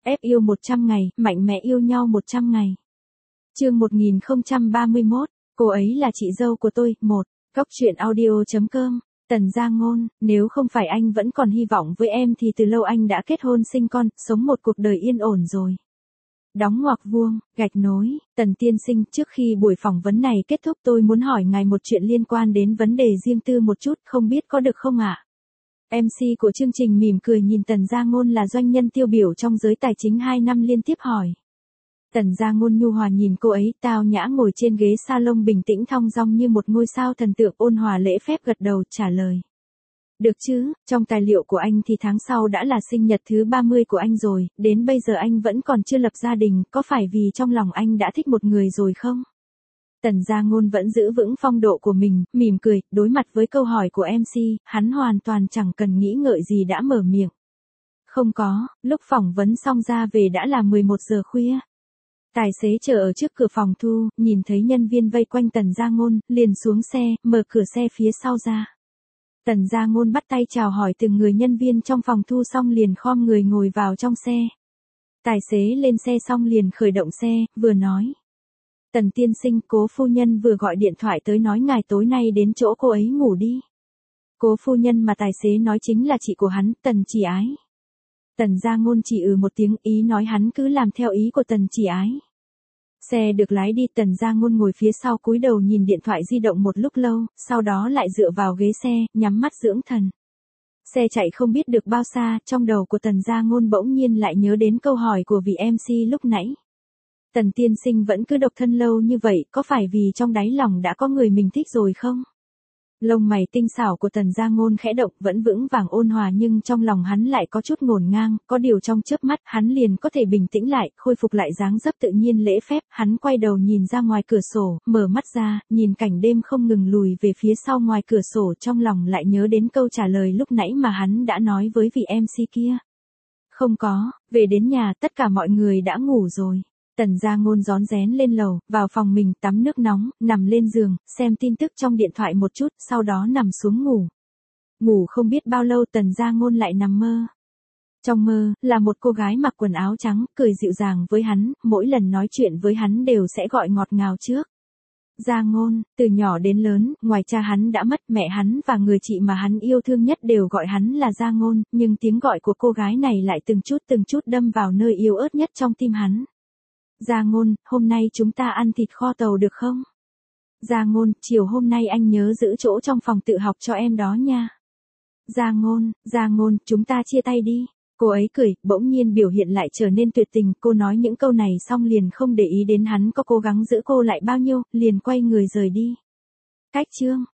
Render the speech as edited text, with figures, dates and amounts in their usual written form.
Ép yêu 100 ngày, mạnh mẽ yêu nhau 100 ngày. Chương 1031, cô ấy là chị dâu của tôi, 1. Góc truyện audio.com. Tần Gia Ngôn, nếu không phải anh vẫn còn hy vọng với em thì từ lâu anh đã kết hôn sinh con, sống một cuộc đời yên ổn rồi. Đóng ngoặc vuông, gạch nối, Tần tiên sinh, trước khi buổi phỏng vấn này kết thúc tôi muốn hỏi ngài một chuyện liên quan đến vấn đề riêng tư một chút, không biết có được không ạ? MC của chương trình mỉm cười nhìn Tần Gia Ngôn là doanh nhân tiêu biểu trong giới tài chính 2 năm liên tiếp hỏi. Tần Gia Ngôn nhu hòa nhìn cô ấy, tao nhã ngồi trên ghế salon bình tĩnh thong dong như một ngôi sao thần tượng, ôn hòa lễ phép gật đầu trả lời. Được chứ, trong tài liệu của anh thì tháng sau đã là sinh nhật thứ 30 của anh rồi, đến bây giờ anh vẫn còn chưa lập gia đình, có phải vì trong lòng anh đã thích một người rồi không? Tần Gia Ngôn vẫn giữ vững phong độ của mình, mỉm cười, đối mặt với câu hỏi của MC, hắn hoàn toàn chẳng cần nghĩ ngợi gì đã mở miệng. Không có, lúc phỏng vấn xong ra về đã là 11 giờ khuya. Tài xế chờ ở trước cửa phòng thu, nhìn thấy nhân viên vây quanh Tần Gia Ngôn, liền xuống xe, mở cửa xe phía sau ra. Tần Gia Ngôn bắt tay chào hỏi từng người nhân viên trong phòng thu xong liền khom người ngồi vào trong xe. Tài xế lên xe xong liền khởi động xe, vừa nói. Tần tiên sinh, cố phu nhân vừa gọi điện thoại tới nói ngài tối nay đến chỗ cô ấy ngủ đi. Cố phu nhân mà tài xế nói chính là chị của hắn, Tần Chỉ Ái. Tần Gia Ngôn chỉ một tiếng, ý nói hắn cứ làm theo ý của Tần Chỉ Ái. Xe được lái đi, Tần Gia Ngôn ngồi phía sau cúi đầu nhìn điện thoại di động một lúc lâu, sau đó lại dựa vào ghế xe, nhắm mắt dưỡng thần. Xe chạy không biết được bao xa, trong đầu của Tần Gia Ngôn bỗng nhiên lại nhớ đến câu hỏi của vị MC lúc nãy. Tần tiên sinh vẫn cứ độc thân lâu như vậy, có phải vì trong đáy lòng đã có người mình thích rồi không? Lông mày tinh xảo của Tần Gia Ngôn khẽ động, vẫn vững vàng ôn hòa nhưng trong lòng hắn lại có chút ngổn ngang, có điều trong chớp mắt hắn liền có thể bình tĩnh lại, khôi phục lại dáng dấp tự nhiên lễ phép, hắn quay đầu nhìn ra ngoài cửa sổ, mở mắt ra, nhìn cảnh đêm không ngừng lùi về phía sau ngoài cửa sổ, trong lòng lại nhớ đến câu trả lời lúc nãy mà hắn đã nói với vị MC kia. Không có, về đến nhà tất cả mọi người đã ngủ rồi. Tần Gia Ngôn rón rén lên lầu, vào phòng mình, tắm nước nóng, nằm lên giường, xem tin tức trong điện thoại một chút, sau đó nằm xuống ngủ. Ngủ không biết bao lâu Tần Gia Ngôn lại nằm mơ. Trong mơ, là một cô gái mặc quần áo trắng, cười dịu dàng với hắn, mỗi lần nói chuyện với hắn đều sẽ gọi ngọt ngào trước. Gia Ngôn, từ nhỏ đến lớn, ngoài cha hắn đã mất, mẹ hắn và người chị mà hắn yêu thương nhất đều gọi hắn là Gia Ngôn, nhưng tiếng gọi của cô gái này lại từng chút đâm vào nơi yếu ớt nhất trong tim hắn. Gia Ngôn, hôm nay chúng ta ăn thịt kho tàu được không? Gia Ngôn, chiều hôm nay anh nhớ giữ chỗ trong phòng tự học cho em đó nha. Gia Ngôn, chúng ta chia tay đi. Cô ấy cười, bỗng nhiên biểu hiện lại trở nên tuyệt tình, cô nói những câu này xong liền không để ý đến hắn có cố gắng giữ cô lại bao nhiêu, liền quay người rời đi. Cách chương